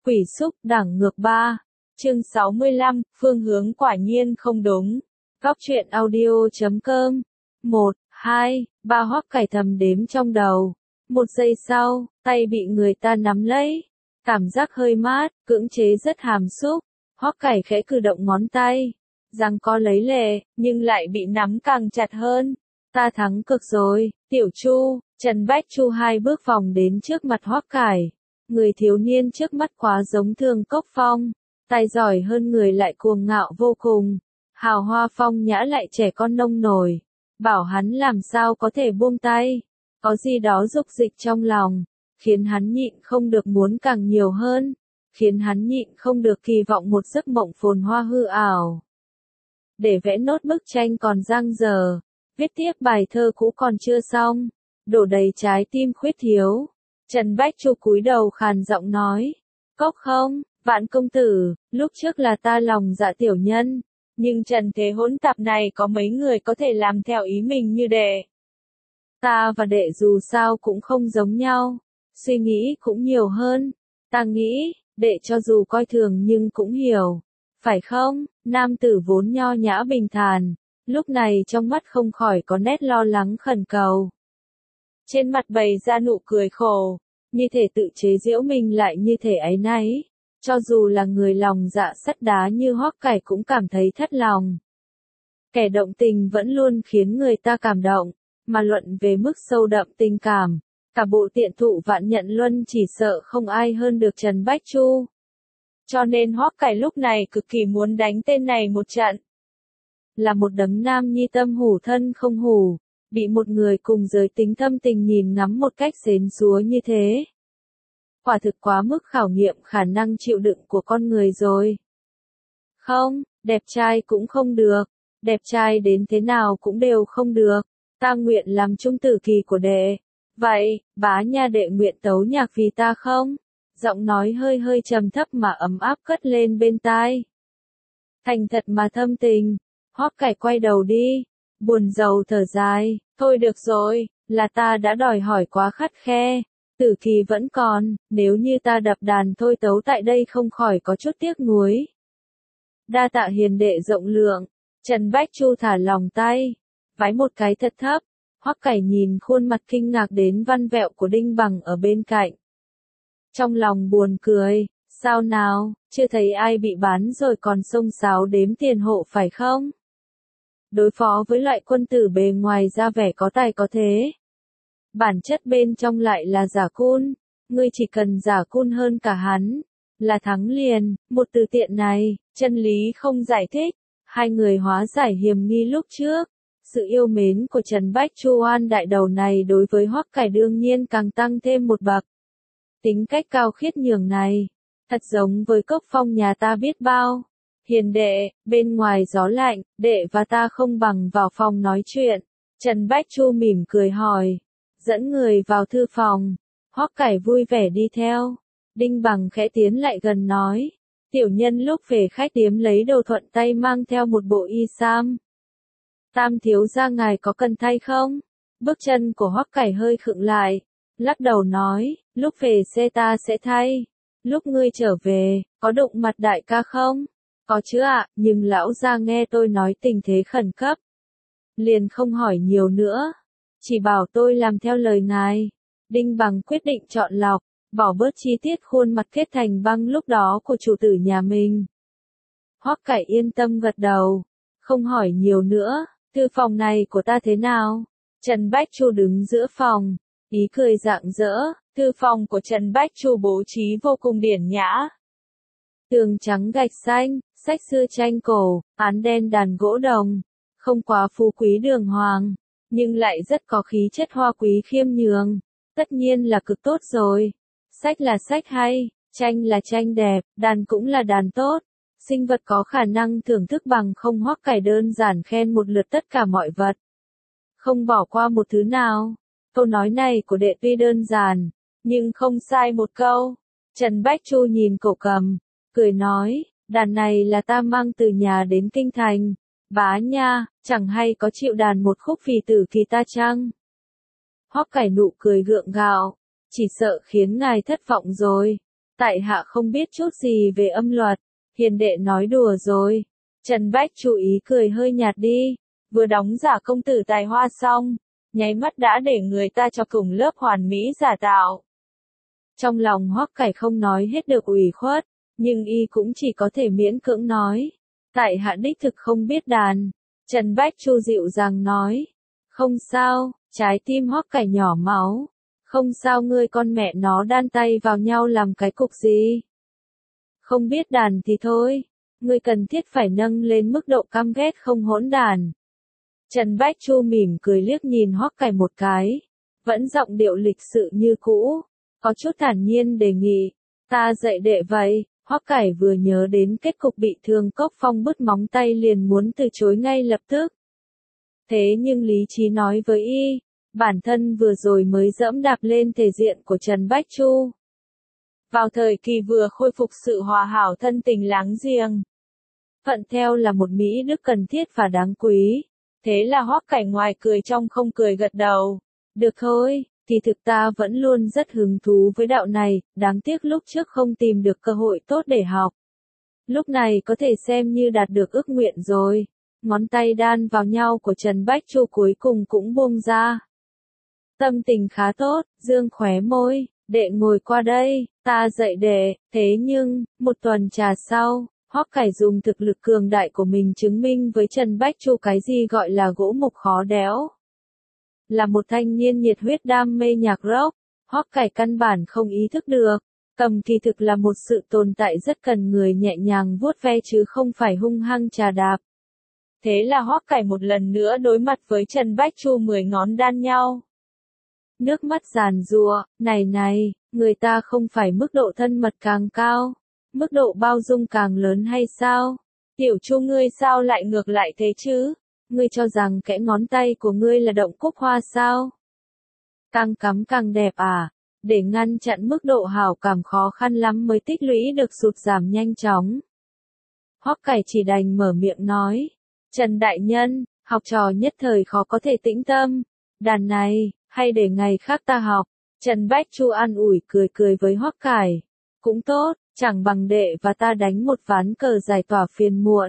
Quỷ xúc đẳng ngược 3. Chương 65, phương hướng quả nhiên không đúng. Góc truyện audio.com 1, 2, 3 Hoắc Cải thầm đếm trong đầu. Một giây sau, tay bị người ta nắm lấy. Cảm giác hơi mát, cưỡng chế rất hàm xúc. Hoắc Cải khẽ cử động ngón tay. Răng co lấy lệ, nhưng lại bị nắm càng chặt hơn. Ta thắng cực rồi, Tiểu Chu. Trần Bách Chu hai bước vòng đến trước mặt Hoắc Cải. Người thiếu niên trước mắt quá giống Thương Cốc Phong. Tài giỏi hơn người lại cuồng ngạo vô cùng. Hào hoa phong nhã lại trẻ con nông nổi. Bảo hắn làm sao có thể buông tay. Có gì đó dục dịch trong lòng. Khiến hắn nhịn không được muốn càng nhiều hơn. Khiến hắn nhịn không được kỳ vọng một giấc mộng phồn hoa hư ảo. Để vẽ nốt bức tranh còn dang dở. Viết tiếp bài thơ cũ còn chưa xong. Đổ đầy trái tim khuyết thiếu. Trần Bách Chu cúi đầu khàn giọng nói. Cốc không, Vạn công tử, lúc trước là ta lòng dạ tiểu nhân. Nhưng trần thế hỗn tạp này có mấy người có thể làm theo ý mình như đệ. Ta và đệ dù sao cũng không giống nhau. Suy nghĩ cũng nhiều hơn. Ta nghĩ, đệ cho dù coi thường nhưng cũng hiểu. Phải không? Nam tử vốn nho nhã bình thản. Lúc này trong mắt không khỏi có nét lo lắng khẩn cầu. Trên mặt bày ra nụ cười khổ. Như thể tự chế giễu mình lại như thể áy náy. Cho dù là người lòng dạ sắt đá như Hoắc Cải cũng cảm thấy thất lòng. Kẻ động tình vẫn luôn khiến người ta cảm động. Mà luận về mức sâu đậm tình cảm. Cả bộ tiện thụ Vạn Nhận Luân chỉ sợ không ai hơn được Trần Bách Chu. Cho nên Hoắc Cải lúc này cực kỳ muốn đánh tên này một trận. Là một đấng nam nhi tâm hủ thân không hủ. Bị một người cùng giới tính thâm tình nhìn ngắm một cách xến xúa như thế. Quả thực quá mức khảo nghiệm khả năng chịu đựng của con người rồi. Không, đẹp trai cũng không được. Đẹp trai đến thế nào cũng đều không được. Ta nguyện làm trung tử kỳ của đệ. Vậy, bá nha đệ nguyện tấu nhạc vì ta không? Giọng nói hơi hơi trầm thấp mà ấm áp cất lên bên tai. Thành thật mà thâm tình. Hoắc Cải quay đầu đi. Buồn rầu thở dài. Thôi được rồi, là ta đã đòi hỏi quá khắt khe. Tử kỳ vẫn còn, nếu như ta đập đàn thôi tấu tại đây không khỏi có chút tiếc nuối. Đa tạ hiền đệ rộng lượng. Trần Bách Chu thả lòng tay. Vái một cái thật thấp. Hoắc Cải nhìn khuôn mặt kinh ngạc đến văn vẹo của Đinh Bằng ở bên cạnh. Trong lòng buồn cười, sao nào, chưa thấy ai bị bán rồi còn xông xáo đếm tiền hộ phải không? Đối phó với loại quân tử bề ngoài ra vẻ có tài có thế. Bản chất bên trong lại là giả cun, ngươi chỉ cần giả cun hơn cả hắn, là thắng liền, một từ tiện này, chân lý không giải thích, hai người hóa giải hiểm nghi lúc trước. Sự yêu mến của Trần Bách Chu oan đại đầu này đối với Hoắc Cải đương nhiên càng tăng thêm một bậc. Tính cách cao khiết nhường này, thật giống với Cốc Phong nhà ta biết bao. Hiền đệ, bên ngoài gió lạnh, đệ và ta không bằng vào phòng nói chuyện. Trần Bách Chu mỉm cười hỏi. Dẫn người vào thư phòng. Hoắc Cải vui vẻ đi theo. Đinh Bằng khẽ tiến lại gần nói. Tiểu nhân lúc về khách điếm lấy đồ thuận tay mang theo một bộ y sam. Tam thiếu gia ngài có cần thay không? Bước chân của Hoắc Cải hơi khựng lại. Lắc đầu nói, lúc về xe ta sẽ thay. Lúc ngươi trở về, có đụng mặt đại ca không? Có chứ ạ, nhưng lão gia nghe tôi nói tình thế khẩn cấp. Liền không hỏi nhiều nữa. Chỉ bảo tôi làm theo lời ngài. Đinh Bằng quyết định chọn lọc, bỏ bớt chi tiết khuôn mặt kết thành băng lúc đó của chủ tử nhà mình. Hoắc Cải yên tâm gật đầu. Không hỏi nhiều nữa, thư phòng này của ta thế nào? Trần Bách Chu đứng giữa phòng. Ý cười rạng rỡ, thư phòng của Trần Bách Chu bố trí vô cùng điển nhã. Tường trắng gạch xanh, sách xưa tranh cổ, án đen đàn gỗ đồng. Không quá phú quý đường hoàng, nhưng lại rất có khí chất hoa quý khiêm nhường. Tất nhiên là cực tốt rồi. Sách là sách hay, tranh là tranh đẹp, đàn cũng là đàn tốt. Sinh vật có khả năng thưởng thức bằng không Hoắc Cải đơn giản khen một lượt tất cả mọi vật. Không bỏ qua một thứ nào. Câu nói này của đệ tuy đơn giản, nhưng không sai một câu. Trần Bách Chu nhìn cổ cầm, cười nói, đàn này là ta mang từ nhà đến kinh thành. Bá nha, chẳng hay có chịu đàn một khúc vì tử kỳ ta chăng? Hoắc Cải nụ cười gượng gạo, chỉ sợ khiến ngài thất vọng rồi. Tại hạ không biết chút gì về âm luật, hiền đệ nói đùa rồi. Trần Bách chú ý cười hơi nhạt đi, vừa đóng giả công tử tài hoa xong, nháy mắt đã để người ta cho cùng lớp hoàn mỹ giả tạo. Trong lòng Hoắc Cải không nói hết được ủy khuất, nhưng y cũng chỉ có thể miễn cưỡng nói. Tại hạ đích thực không biết đàn. Trần Bách Chu dịu dàng nói. Không sao, trái tim Hoắc Cải nhỏ máu. Không sao, ngươi con mẹ nó đan tay vào nhau làm cái cục gì. Không biết đàn thì thôi, ngươi cần thiết phải nâng lên mức độ căm ghét không hỗn đàn. Trần Bách Chu mỉm cười liếc nhìn Hoắc Cải một cái, vẫn giọng điệu lịch sự như cũ, có chút thản nhiên đề nghị, ta dạy đệ vậy. Hoắc Cải vừa nhớ đến kết cục bị Thương Cốc Phong bứt móng tay liền muốn từ chối ngay lập tức. Thế nhưng lý trí nói với y, bản thân vừa rồi mới dẫm đạp lên thể diện của Trần Bách Chu. Vào thời kỳ vừa khôi phục sự hòa hảo thân tình láng giềng, thuận theo là một mỹ đức cần thiết và đáng quý. Thế là Hoắc Cải ngoài cười trong không cười gật đầu. Được thôi, thì thực ta vẫn luôn rất hứng thú với đạo này, đáng tiếc lúc trước không tìm được cơ hội tốt để học. Lúc này có thể xem như đạt được ước nguyện rồi. Ngón tay đan vào nhau của Trần Bách Chu cuối cùng cũng buông ra. Tâm tình khá tốt, dương khóe môi, đệ ngồi qua đây, ta dạy đệ. Thế nhưng, một tuần trà sau, Hoắc Cải dùng thực lực cường đại của mình chứng minh với Trần Bách Chu cái gì gọi là gỗ mục khó đẽo. Là một thanh niên nhiệt huyết đam mê nhạc rock, Hoắc Cải căn bản không ý thức được, cầm kỳ thực là một sự tồn tại rất cần người nhẹ nhàng vuốt ve chứ không phải hung hăng chà đạp. Thế là Hoắc Cải một lần nữa đối mặt với Trần Bách Chu 10 ngón đan nhau. Nước mắt giàn giụa, này, người ta không phải mức độ thân mật càng cao, mức độ bao dung càng lớn hay sao? Tiểu Chu ngươi sao lại ngược lại thế chứ? Ngươi cho rằng kẽ ngón tay của ngươi là động cúc hoa sao? Càng cắm càng đẹp à? Để ngăn chặn mức độ hảo cảm khó khăn lắm mới tích lũy được sụt giảm nhanh chóng. Hoắc Cải chỉ đành mở miệng nói. Trần đại nhân, học trò nhất thời khó có thể tĩnh tâm. Đàn này, hay để ngày khác ta học. Trần Bách Chu an ủi cười với Hoắc Cải. Cũng tốt, chẳng bằng đệ và ta đánh một ván cờ giải tỏa phiền muộn.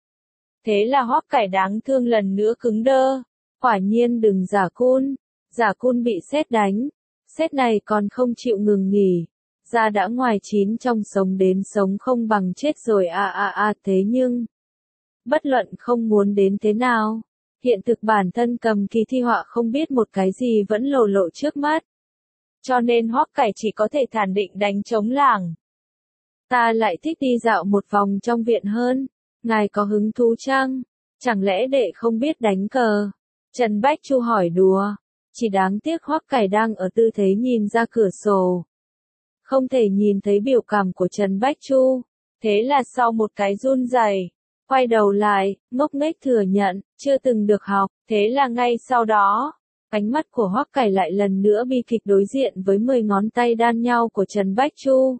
Thế là Hoắc Cải đáng thương lần nữa cứng đơ. Quả nhiên đừng giả cun bị sét đánh. Sét này còn không chịu ngừng nghỉ. Da đã ngoài chín trong sống đến sống không bằng chết rồi thế nhưng. Bất luận không muốn đến thế nào. Hiện thực bản thân cầm kỳ thi họa không biết một cái gì vẫn lộ trước mắt. Cho nên Hoắc Cải chỉ có thể thản định đánh trống lảng. Ta lại thích đi dạo một vòng trong viện hơn. Ngài có hứng thú chăng? Chẳng lẽ đệ không biết đánh cờ? Trần Bách Chu hỏi đùa. Chỉ đáng tiếc Hoắc Cải đang ở tư thế nhìn ra cửa sổ. Không thể nhìn thấy biểu cảm của Trần Bách Chu. Thế là sau một cái run rẩy, quay đầu lại, ngốc nghếch thừa nhận, chưa từng được học. Thế là ngay sau đó, ánh mắt của Hoắc Cải lại lần nữa bi kịch đối diện với 10 ngón tay đan nhau của Trần Bách Chu.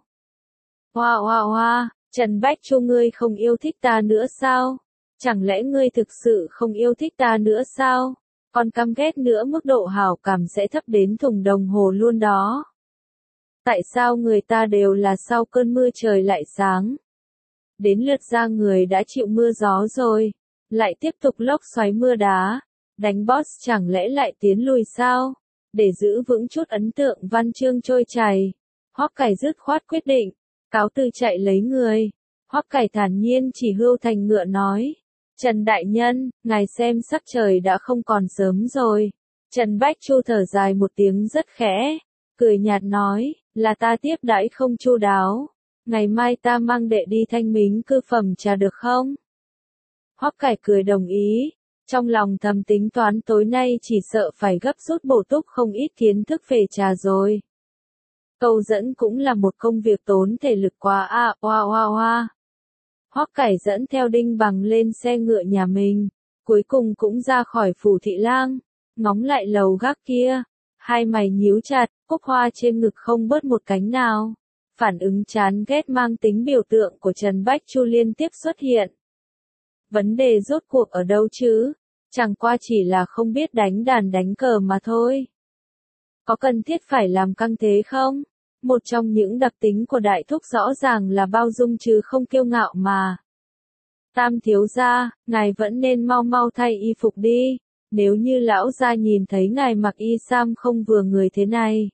Hoa, Trần Bách Chu ngươi không yêu thích ta nữa sao? Chẳng lẽ ngươi thực sự không yêu thích ta nữa sao? Còn căm ghét nữa mức độ hảo cảm sẽ thấp đến thùng đồng hồ luôn đó. Tại sao người ta đều là sau cơn mưa trời lại sáng? Đến lượt ra người đã chịu mưa gió rồi, lại tiếp tục lốc xoáy mưa đá, đánh boss chẳng lẽ lại tiến lùi sao? Để giữ vững chút ấn tượng văn chương trôi chảy, Hoắc Cải dứt khoát quyết định, cáo từ chạy lấy người. Hoắc Cải thản nhiên chỉ hươu thành ngựa nói, Trần đại nhân, ngài xem sắc trời đã không còn sớm rồi. Trần Bách Chu thở dài một tiếng rất khẽ, cười nhạt nói, là ta tiếp đãi không chu đáo. Ngày mai ta mang đệ đi Thanh Mính cư phẩm trà được không? Hoắc Cải cười đồng ý, trong lòng thầm tính toán tối nay chỉ sợ phải gấp rút bổ túc không ít kiến thức về trà rồi. Câu dẫn cũng là một công việc tốn thể lực quá hoa. Hoắc Cải dẫn theo Đinh Bằng lên xe ngựa nhà mình, cuối cùng cũng ra khỏi phủ thị lang, ngóng lại lầu gác kia, hai mày nhíu chặt, cúc hoa trên ngực không bớt một cánh nào. Phản ứng chán ghét mang tính biểu tượng của Trần Bách Chu liên tiếp xuất hiện. Vấn đề rốt cuộc ở đâu chứ? Chẳng qua chỉ là không biết đánh đàn đánh cờ mà thôi. Có cần thiết phải làm căng thế không? Một trong những đặc tính của đại thúc rõ ràng là bao dung chứ không kiêu ngạo mà. Tam thiếu gia, ngài vẫn nên mau mau thay y phục đi, nếu như lão gia nhìn thấy ngài mặc y sam không vừa người thế này.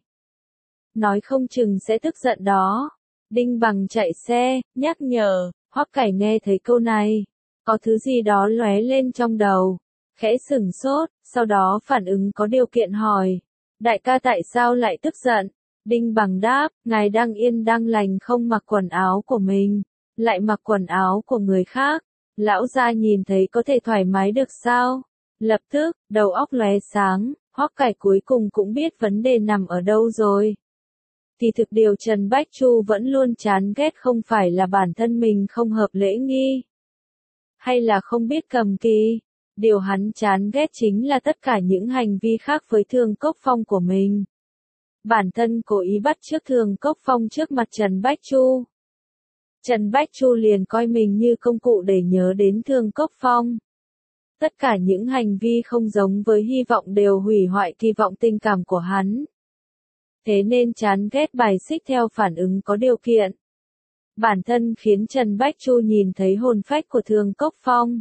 Nói không chừng sẽ tức giận đó. Đinh Bằng chạy xe, nhắc nhở, Hoắc Cải nghe thấy câu này. Có thứ gì đó lóe lên trong đầu. Khẽ sửng sốt, sau đó phản ứng có điều kiện hỏi. Đại ca tại sao lại tức giận? Đinh Bằng đáp, ngài đang yên đang lành không mặc quần áo của mình, lại mặc quần áo của người khác. Lão gia nhìn thấy có thể thoải mái được sao? Lập tức, đầu óc lóe sáng, Hoắc Cải cuối cùng cũng biết vấn đề nằm ở đâu rồi. Thì thực điều Trần Bách Chu vẫn luôn chán ghét không phải là bản thân mình không hợp lễ nghi, hay là không biết cầm kỳ. Điều hắn chán ghét chính là tất cả những hành vi khác với Thương Cốc Phong của mình. Bản thân cố ý bắt chước Thương Cốc Phong trước mặt Trần Bách Chu. Trần Bách Chu liền coi mình như công cụ để nhớ đến Thương Cốc Phong. Tất cả những hành vi không giống với hy vọng đều hủy hoại kỳ vọng tình cảm của hắn. Thế nên chán ghét bài xích theo phản ứng có điều kiện. Bản thân khiến Trần Bách Chu nhìn thấy hồn phách của Thương Cốc Phong.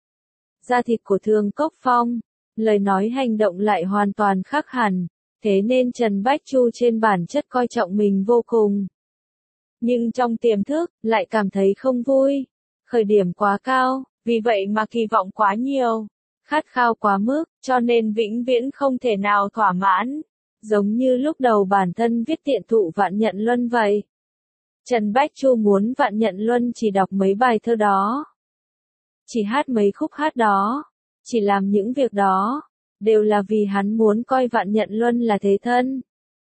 Da thịt của Thương Cốc Phong, lời nói hành động lại hoàn toàn khác hẳn, thế nên Trần Bách Chu trên bản chất coi trọng mình vô cùng. Nhưng trong tiềm thức, lại cảm thấy không vui. Khởi điểm quá cao, vì vậy mà kỳ vọng quá nhiều. Khát khao quá mức, cho nên vĩnh viễn không thể nào thỏa mãn. Giống như lúc đầu bản thân viết tiện thụ Vạn Nhận Luân vậy. Trần Bách Chu muốn Vạn Nhận Luân chỉ đọc mấy bài thơ đó. Chỉ hát mấy khúc hát đó. Chỉ làm những việc đó. Đều là vì hắn muốn coi Vạn Nhận Luân là thế thân.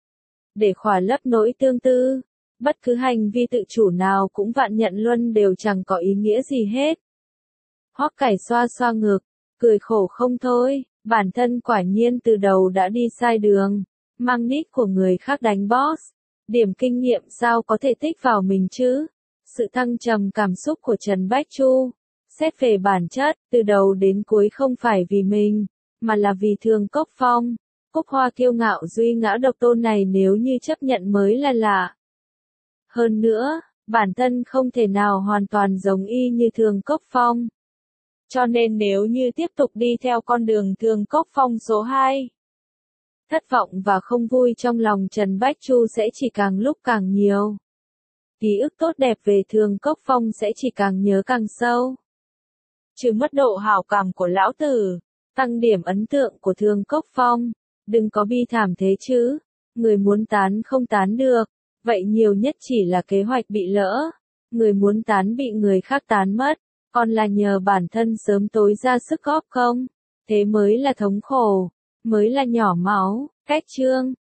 Để khỏa lấp nỗi tương tư. Bất cứ hành vi tự chủ nào cũng Vạn Nhận Luân đều chẳng có ý nghĩa gì hết. Hoắc Cải xoa xoa ngực, cười khổ không thôi, bản thân quả nhiên từ đầu đã đi sai đường, mang nick của người khác đánh boss. Điểm kinh nghiệm sao có thể tích vào mình chứ? Sự thăng trầm cảm xúc của Trần Bách Chu, xét về bản chất, từ đầu đến cuối không phải vì mình, mà là vì Thương Cốc Phong. Cúc hoa kiêu ngạo duy ngã độc tôn này nếu như chấp nhận mới là lạ. Hơn nữa, bản thân không thể nào hoàn toàn giống y như Thương Cốc Phong. Cho nên nếu như tiếp tục đi theo con đường Thương Cốc Phong số 2, thất vọng và không vui trong lòng Trần Bách Chu sẽ chỉ càng lúc càng nhiều. Ký ức tốt đẹp về Thương Cốc Phong sẽ chỉ càng nhớ càng sâu. Trừ mất độ hảo cảm của lão tử, tăng điểm ấn tượng của Thương Cốc Phong. Đừng có bi thảm thế chứ, người muốn tán không tán được, vậy nhiều nhất chỉ là kế hoạch bị lỡ. Người muốn tán bị người khác tán mất, còn là nhờ bản thân sớm tối ra sức góp không? Thế mới là thống khổ, mới là nhỏ máu. Cách chương